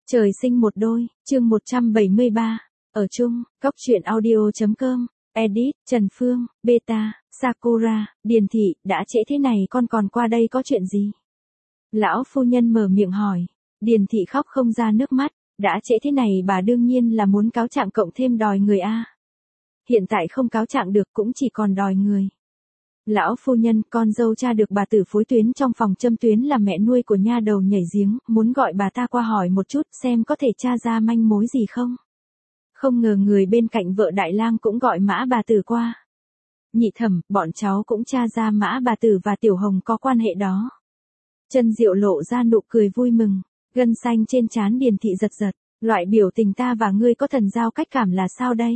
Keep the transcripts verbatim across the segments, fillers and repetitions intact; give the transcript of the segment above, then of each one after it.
Trời sinh một đôi, chương một trăm bảy mươi ba, ở chung, góc truyện audio.com, edit, Trần Phương, Beta, Sakura, Điền Thị, đã trễ thế này con còn qua đây có chuyện gì? Lão phu nhân mở miệng hỏi, Điền Thị khóc không ra nước mắt, đã trễ thế này bà đương nhiên là muốn cáo trạng cộng thêm đòi người a. Hiện tại không cáo trạng được cũng chỉ còn đòi người. Lão phu nhân, con dâu cha được bà tử phối tuyến trong phòng châm tuyến là mẹ nuôi của nha đầu nhảy giếng, muốn gọi bà ta qua hỏi một chút xem có thể tra ra manh mối gì không. Không ngờ người bên cạnh vợ Đại Lang cũng gọi Mã bà tử qua. Nhị thẩm, bọn cháu cũng tra ra Mã bà tử và Tiểu Hồng có quan hệ đó. Chân Diệu lộ ra nụ cười vui mừng, gân xanh trên trán Điền Thị giật giật, loại biểu tình ta và ngươi có thần giao cách cảm là sao đây?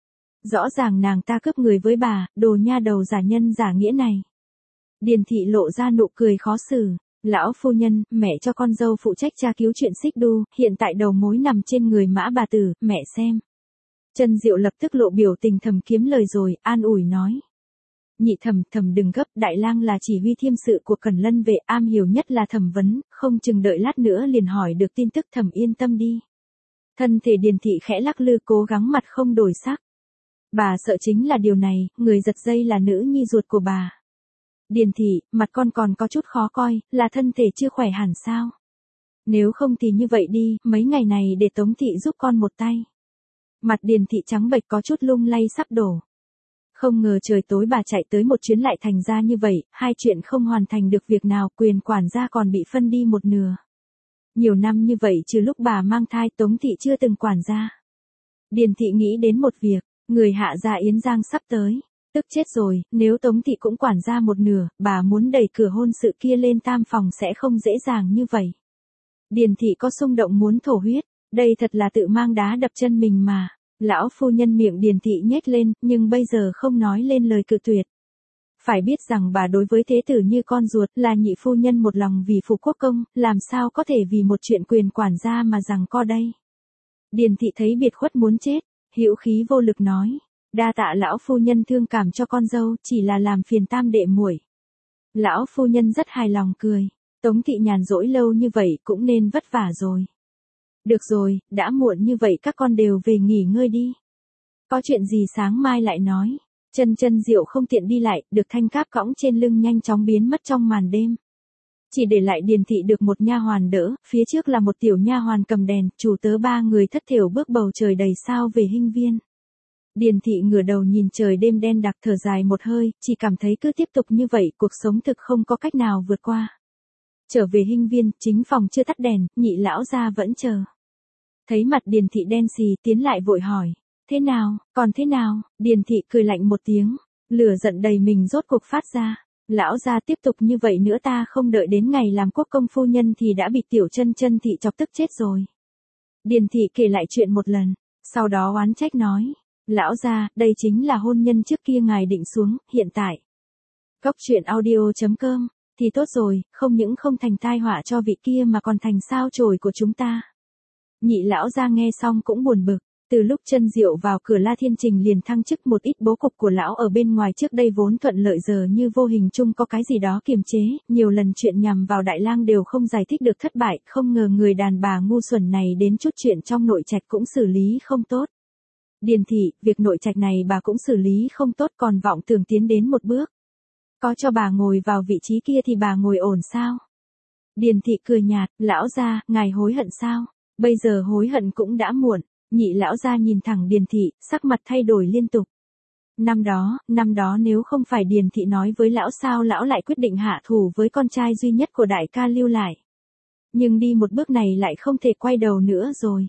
Rõ ràng nàng ta cướp người với bà, đồ nha đầu giả nhân giả nghĩa này. Điền Thị lộ ra nụ cười khó xử, lão phu nhân, mẹ cho con dâu phụ trách tra cứu chuyện xích đu, hiện tại đầu mối nằm trên người Mã bà tử, mẹ xem. Chân Diệu lập tức lộ biểu tình thầm kiếm lời rồi, an ủi nói. Nhị thẩm, thẩm đừng gấp, Đại Lang là chỉ huy thiêm sự của Cẩn Lân vệ, am hiểu nhất là thẩm vấn, không chừng đợi lát nữa liền hỏi được tin tức, thẩm yên tâm đi. Thân thể Điền Thị khẽ lắc lư cố gắng mặt không đổi sắc. Bà sợ chính là điều này, người giật dây là nữ nhi ruột của bà. Điền Thị, mặt con còn có chút khó coi, là thân thể chưa khỏe hẳn sao? Nếu không thì như vậy đi, mấy ngày này để Tống Thị giúp con một tay. Mặt Điền Thị trắng bệch có chút lung lay sắp đổ. Không ngờ trời tối bà chạy tới một chuyến lại thành ra như vậy, hai chuyện không hoàn thành được việc nào, quyền quản gia còn bị phân đi một nửa. Nhiều năm như vậy trừ lúc bà mang thai Tống Thị chưa từng quản gia. Điền Thị nghĩ đến một việc. Người hạ gia Yến Giang sắp tới, tức chết rồi, nếu Tống Thị cũng quản gia một nửa, bà muốn đẩy cửa hôn sự kia lên tam phòng sẽ không dễ dàng như vậy. Điền Thị có xung động muốn thổ huyết, đây thật là tự mang đá đập chân mình mà. Lão phu nhân miệng Điền Thị nhếch lên, nhưng bây giờ không nói lên lời cự tuyệt. Phải biết rằng bà đối với thế tử như con ruột, là nhị phu nhân một lòng vì phụ quốc công, làm sao có thể vì một chuyện quyền quản gia mà rằng co đây. Điền Thị thấy biệt khuất muốn chết. Hữu khí vô lực nói, đa tạ lão phu nhân thương cảm cho con dâu, chỉ là làm phiền tam đệ muội. Lão phu nhân rất hài lòng cười, Tống Thị nhàn rỗi lâu như vậy cũng nên vất vả rồi. Được rồi, đã muộn như vậy các con đều về nghỉ ngơi đi. Có chuyện gì sáng mai lại nói. Chân Chân Diệu không tiện đi lại, được Thanh Cáp cõng trên lưng nhanh chóng biến mất trong màn đêm. Chỉ để lại Điền Thị được một nha hoàn đỡ, phía trước là một tiểu nha hoàn cầm đèn, chủ tớ ba người thất thểu bước bầu trời đầy sao về Hinh Viên. Điền Thị ngửa đầu nhìn trời đêm đen đặc thở dài một hơi, chỉ cảm thấy cứ tiếp tục như vậy, cuộc sống thực không có cách nào vượt qua. Trở về Hinh Viên, chính phòng chưa tắt đèn, nhị lão gia vẫn chờ. Thấy mặt Điền Thị đen xì, tiến lại vội hỏi, thế nào, còn thế nào? Điền Thị cười lạnh một tiếng, lửa giận đầy mình rốt cuộc phát ra. Lão gia tiếp tục như vậy nữa ta không đợi đến ngày làm quốc công phu nhân thì đã bị tiểu Chân Chân Thị chọc tức chết rồi. Điền Thị kể lại chuyện một lần, sau đó oán trách nói, lão gia, đây chính là hôn nhân trước kia ngài định xuống, hiện tại. Góc truyện audio.com, thì tốt rồi, không những không thành tai họa cho vị kia mà còn thành sao chổi của chúng ta. Nhị lão gia nghe xong cũng buồn bực. Từ lúc Chân Diệu vào cửa La Thiên Trình liền thăng chức một ít bố cục của lão ở bên ngoài trước đây vốn thuận lợi giờ như vô hình chung có cái gì đó kiềm chế, nhiều lần chuyện nhằm vào Đại Lang đều không giải thích được thất bại, không ngờ người đàn bà ngu xuẩn này đến chút chuyện trong nội trạch cũng xử lý không tốt. Điền Thị, việc nội trạch này bà cũng xử lý không tốt còn vọng tưởng tiến đến một bước. Có cho bà ngồi vào vị trí kia thì bà ngồi ổn sao? Điền Thị cười nhạt, lão gia, ngài hối hận sao? Bây giờ hối hận cũng đã muộn. Nhị lão gia nhìn thẳng Điền Thị, sắc mặt thay đổi liên tục. Năm đó, năm đó nếu không phải Điền Thị nói với lão sao lão lại quyết định hạ thủ với con trai duy nhất của đại ca Lưu lại. Nhưng đi một bước này lại không thể quay đầu nữa rồi.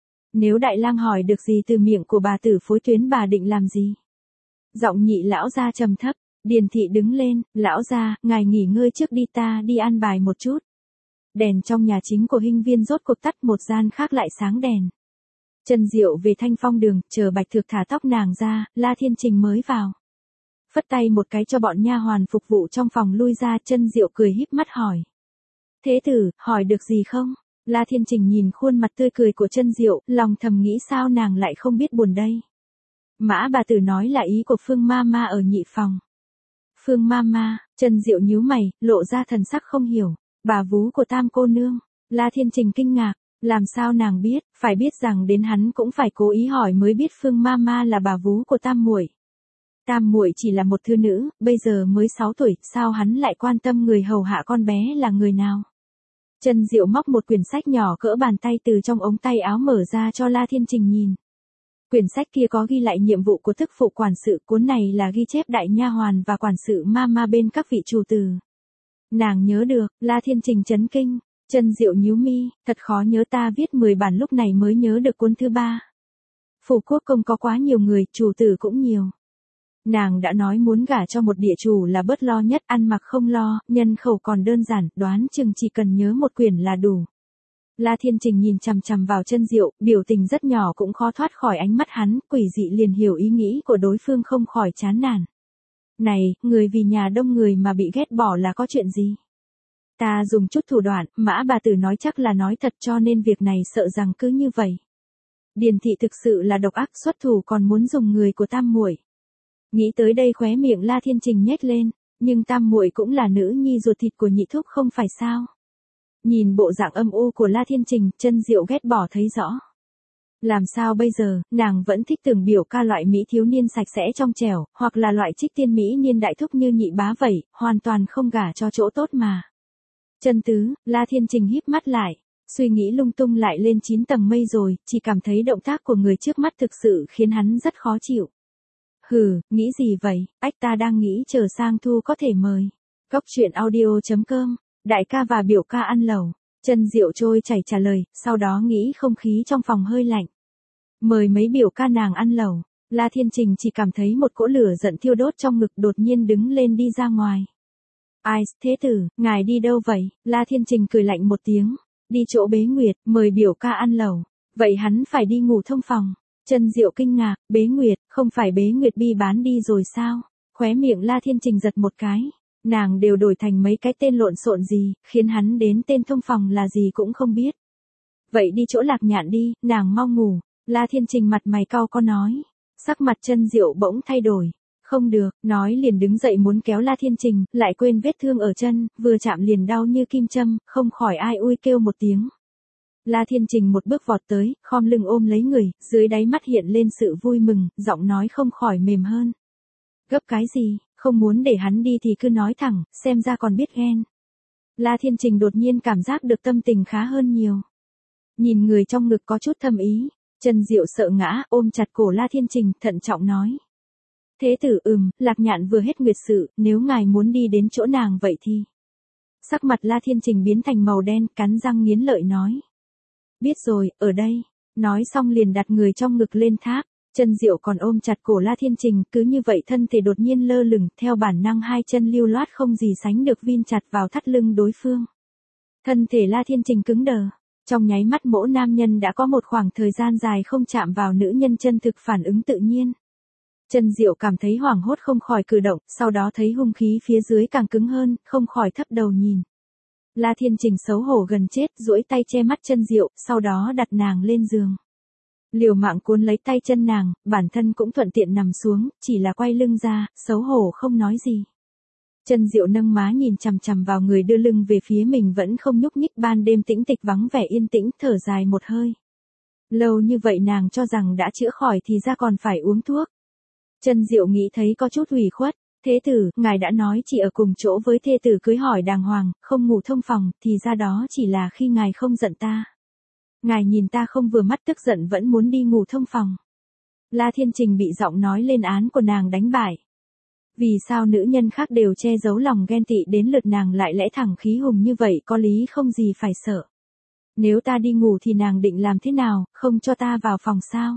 Nếu Đại Lang hỏi được gì từ miệng của bà tử phối tuyến bà định làm gì? Giọng nhị lão gia trầm thấp, Điền Thị đứng lên, lão gia, ngài nghỉ ngơi trước đi ta đi an bài một chút. Đèn trong nhà chính của Hinh Viên rốt cuộc tắt một gian khác lại sáng đèn. Chân Diệu về Thanh Phong đường, chờ Bạch Thược thả tóc nàng ra, La Thiên Trình mới vào. Phất tay một cái cho bọn nha hoàn phục vụ trong phòng lui ra, Chân Diệu cười híp mắt hỏi. Thế tử, hỏi được gì không? La Thiên Trình nhìn khuôn mặt tươi cười của Chân Diệu, lòng thầm nghĩ sao nàng lại không biết buồn đây. Mã bà tử nói là ý của Phương Mama ở nhị phòng. Phương Mama, Chân Diệu nhíu mày, lộ ra thần sắc không hiểu. Bà vú của Tam cô nương. La Thiên Trình kinh ngạc. Làm sao nàng biết, phải biết rằng đến hắn cũng phải cố ý hỏi mới biết Phương Mama là bà vú của Tam muội. Tam muội chỉ là một thư nữ, bây giờ mới sáu tuổi, sao hắn lại quan tâm người hầu hạ con bé là người nào? Trân Diệu móc một quyển sách nhỏ cỡ bàn tay từ trong ống tay áo mở ra cho La Thiên Trình nhìn. Quyển sách kia có ghi lại nhiệm vụ của thức phụ quản sự, cuốn này là ghi chép đại nha hoàn và quản sự Mama bên các vị chủ tử. Nàng nhớ được, La Thiên Trình chấn kinh. Trân Diệu nhíu mi, thật khó nhớ, ta viết mười bản lúc này mới nhớ được cuốn thứ ba. Phủ quốc công có quá nhiều người, chủ tử cũng nhiều. Nàng đã nói muốn gả cho một địa chủ là bớt lo nhất, ăn mặc không lo, nhân khẩu còn đơn giản, đoán chừng chỉ cần nhớ một quyển là đủ. La Thiên Trình nhìn chằm chằm vào Trân Diệu, biểu tình rất nhỏ cũng khó thoát khỏi ánh mắt hắn, quỷ dị liền hiểu ý nghĩ của đối phương, không khỏi chán nản. Này, người vì nhà đông người mà bị ghét bỏ là có chuyện gì? Ta dùng chút thủ đoạn, Mã bà tử nói chắc là nói thật, cho nên việc này sợ rằng cứ như vậy. Điền thị thực sự là độc ác, xuất thủ còn muốn dùng người của Tam muội. Nghĩ tới đây khóe miệng La Thiên Trình nhếch lên, nhưng Tam muội cũng là nữ nhi ruột thịt của nhị thúc không phải sao? Nhìn bộ dạng âm u của La Thiên Trình, Trân Diệu ghét bỏ thấy rõ. Làm sao bây giờ, nàng vẫn thích tưởng biểu ca loại mỹ thiếu niên sạch sẽ trong trẻo, hoặc là loại trích tiên mỹ niên đại thúc như nhị bá vậy, hoàn toàn không gả cho chỗ tốt mà. Trân tứ, La Thiên Trình híp mắt lại, suy nghĩ lung tung lại lên chín tầng mây rồi, chỉ cảm thấy động tác của người trước mắt thực sự khiến hắn rất khó chịu. Hừ, nghĩ gì vậy, ách ta đang nghĩ chờ sang thu có thể mời. Góc truyện audio chấm com, đại ca và biểu ca ăn lẩu. Trân Diệu trôi chảy trả lời, sau đó nghĩ không khí trong phòng hơi lạnh. Mời mấy biểu ca nàng ăn lẩu. La Thiên Trình chỉ cảm thấy một cỗ lửa giận thiêu đốt trong ngực, đột nhiên đứng lên đi ra ngoài. Ai, thế tử, ngài đi đâu vậy? La Thiên Trình cười lạnh một tiếng. Đi chỗ Bế Nguyệt, mời biểu ca ăn lẩu. Vậy hắn phải đi ngủ thông phòng. Trân Diệu kinh ngạc, Bế Nguyệt, không phải Bế Nguyệt Bi bán đi rồi sao? Khóe miệng La Thiên Trình giật một cái. Nàng đều đổi thành mấy cái tên lộn xộn gì, khiến hắn đến tên thông phòng là gì cũng không biết. Vậy đi chỗ Lạc Nhạn đi, nàng mau ngủ. La Thiên Trình mặt mày cau có nói. Sắc mặt Trân Diệu bỗng thay đổi. Không được, nói liền đứng dậy muốn kéo La Thiên Trình, lại quên vết thương ở chân, vừa chạm liền đau như kim châm, không khỏi ai ui kêu một tiếng. La Thiên Trình một bước vọt tới, khom lưng ôm lấy người, dưới đáy mắt hiện lên sự vui mừng, giọng nói không khỏi mềm hơn. Gấp cái gì, không muốn để hắn đi thì cứ nói thẳng, xem ra còn biết ghen. La Thiên Trình đột nhiên cảm giác được tâm tình khá hơn nhiều. Nhìn người trong ngực có chút thâm ý, Trân Diệu sợ ngã, ôm chặt cổ La Thiên Trình, thận trọng nói. Thế tử, ừm, Lạc Nhạn vừa hết nguyệt sự, nếu ngài muốn đi đến chỗ nàng vậy thì. Sắc mặt La Thiên Trình biến thành màu đen, cắn răng nghiến lợi nói. Biết rồi, ở đây. Nói xong liền đặt người trong ngực lên tháp. Trân Diệu còn ôm chặt cổ La Thiên Trình, cứ như vậy thân thể đột nhiên lơ lửng, theo bản năng hai chân lưu loát không gì sánh được vin chặt vào thắt lưng đối phương. Thân thể La Thiên Trình cứng đờ. Trong nháy mắt mỗi nam nhân đã có một khoảng thời gian dài không chạm vào nữ nhân, chân thực phản ứng tự nhiên. Trân Diệu cảm thấy hoảng hốt không khỏi cử động, sau đó thấy hung khí phía dưới càng cứng hơn, không khỏi thấp đầu nhìn. La Thiên Trình xấu hổ gần chết, duỗi tay che mắt Trân Diệu, sau đó đặt nàng lên giường. Liều mạng cuốn lấy tay chân nàng, bản thân cũng thuận tiện nằm xuống, chỉ là quay lưng ra, xấu hổ không nói gì. Trân Diệu nâng má nhìn chằm chằm vào người đưa lưng về phía mình vẫn không nhúc nhích, ban đêm tĩnh tịch vắng vẻ yên tĩnh, thở dài một hơi. Lâu như vậy nàng cho rằng đã chữa khỏi thì ra còn phải uống thuốc. Trân Diệu nghĩ thấy có chút ủy khuất. Thế tử, ngài đã nói chỉ ở cùng chỗ với thê tử cưới hỏi đàng hoàng, không ngủ thông phòng, thì ra đó chỉ là khi ngài không giận ta. Ngài nhìn ta không vừa mắt tức giận vẫn muốn đi ngủ thông phòng. La Thiên Trình bị giọng nói lên án của nàng đánh bại. Vì sao nữ nhân khác đều che giấu lòng ghen tị, đến lượt nàng lại lẽ thẳng khí hùng như vậy, có lý không gì phải sợ. Nếu ta đi ngủ thì nàng định làm thế nào, không cho ta vào phòng sao?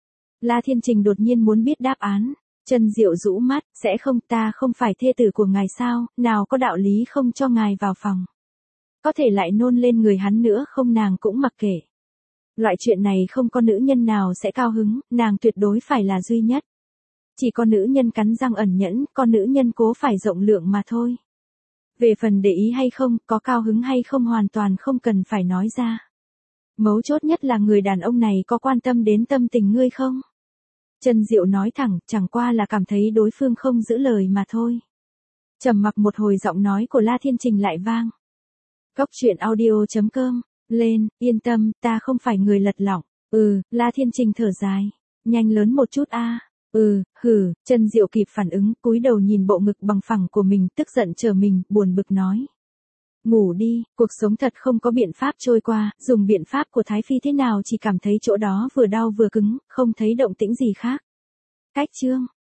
La Thiên Trình đột nhiên muốn biết đáp án. Trân Diệu rũ mắt, sẽ không, ta không phải thê tử của ngài sao, nào có đạo lý không cho ngài vào phòng. Có thể lại nôn lên người hắn nữa không, nàng cũng mặc kệ. Loại chuyện này không có nữ nhân nào sẽ cao hứng, nàng tuyệt đối phải là duy nhất. Chỉ có nữ nhân cắn răng ẩn nhẫn, có nữ nhân cố phải rộng lượng mà thôi. Về phần để ý hay không, có cao hứng hay không hoàn toàn không cần phải nói ra. Mấu chốt nhất là người đàn ông này có quan tâm đến tâm tình ngươi không? Trân Diệu nói thẳng, chẳng qua là cảm thấy đối phương không giữ lời mà thôi. Trầm mặc một hồi, giọng nói của La Thiên Trình lại vang. Góc truyện audio chấm com Lên, yên tâm, ta không phải người lật lọng. Ừ, La Thiên Trình thở dài. Nhanh lớn một chút a. Ừ, hử, Trần Diệu kịp phản ứng, cúi đầu nhìn bộ ngực bằng phẳng của mình, tức giận chờ mình, buồn bực nói. Ngủ đi, cuộc sống thật không có biện pháp trôi qua, dùng biện pháp của Thái Phi thế nào chỉ cảm thấy chỗ đó vừa đau vừa cứng, không thấy động tĩnh gì khác. Cách chương,